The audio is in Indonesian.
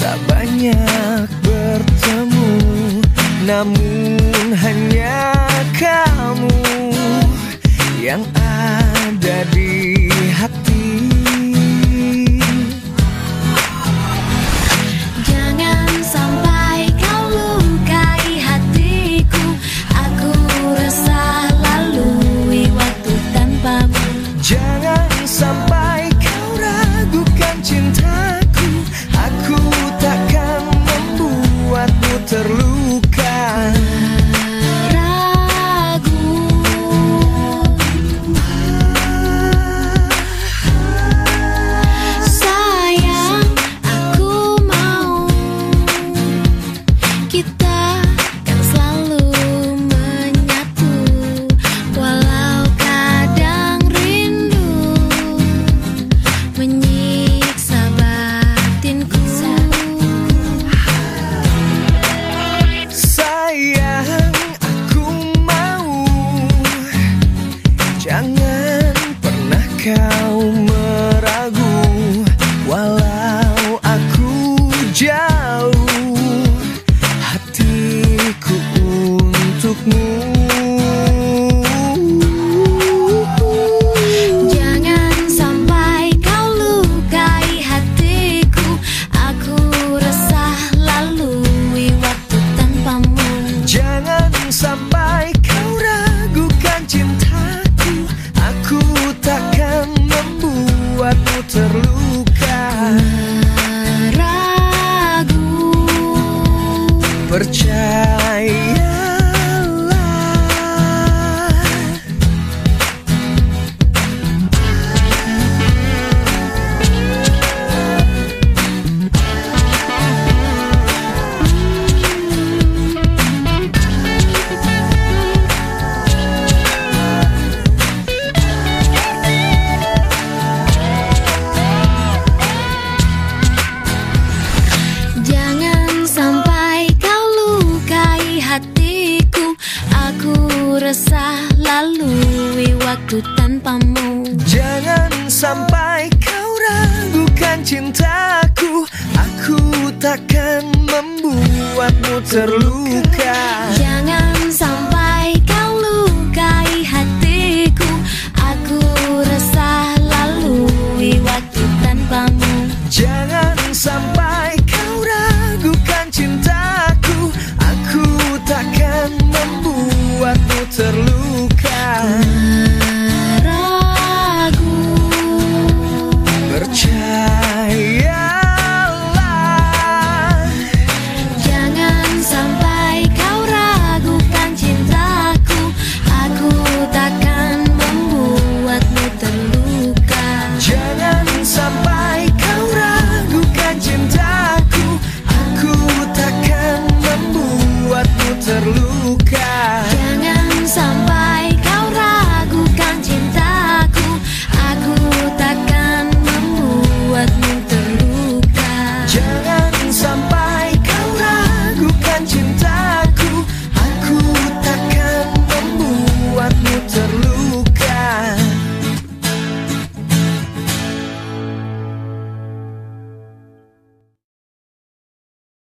tak banyak bertemu, namun hanya kamu yang ada di hati. Jangan sampai kau lukai hatiku, aku resah lalui waktu tanpamu. Jangan sampai kau ragukan cintaku, aku takkan membuatmu terluka. Jangan pernah kau meragu, walau aku jauh, hatiku untukmu. Jangan sampai kau lukai hatiku, aku resah lalui waktu tanpamu. Jangan sampai kau ragukan cintaku, aku takkan membuatmu terluka. Ragu, percayalah. Aku resah lalui waktu tanpamu. Jangan sampai kau ragukan cintaku, aku takkan membuatmu terluka.